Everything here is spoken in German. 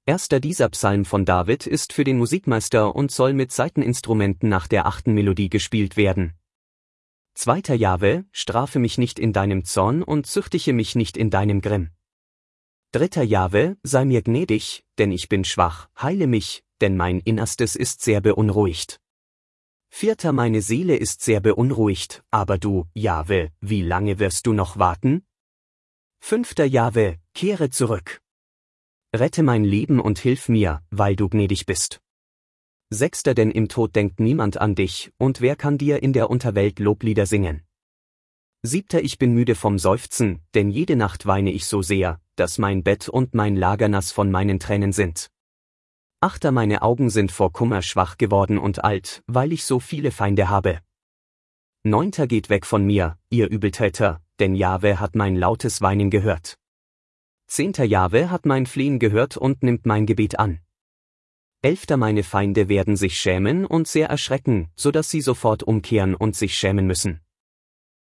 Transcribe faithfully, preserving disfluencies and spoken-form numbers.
Erster Dieser Psalm von David ist für den Musikmeister und soll mit Saiteninstrumenten nach der achten Melodie gespielt werden. Zweiter Jahwe, strafe mich nicht in deinem Zorn und züchtige mich nicht in deinem Grimm. Dritter Jahwe, sei mir gnädig, denn ich bin schwach, heile mich, denn mein Innerstes ist sehr beunruhigt. Vierter, meine Seele ist sehr beunruhigt, aber du, Jahwe, wie lange wirst du noch warten? Fünfter Jahwe, kehre zurück. Rette mein Leben und hilf mir, weil du gnädig bist. Sechster, denn im Tod denkt niemand an dich, und wer kann dir in der Unterwelt Loblieder singen? Siebter, ich bin müde vom Seufzen, denn jede Nacht weine ich so sehr, dass mein Bett und mein Lager nass von meinen Tränen sind. Achter, meine Augen sind vor Kummer schwach geworden und alt, weil ich so viele Feinde habe. Neunter, geht weg von mir, ihr Übeltäter, denn Jahwe hat mein lautes Weinen gehört. Zehnter, Jahwe hat mein Flehen gehört und nimmt mein Gebet an. Elfter, meine Feinde werden sich schämen und sehr erschrecken, so dass sie sofort umkehren und sich schämen müssen.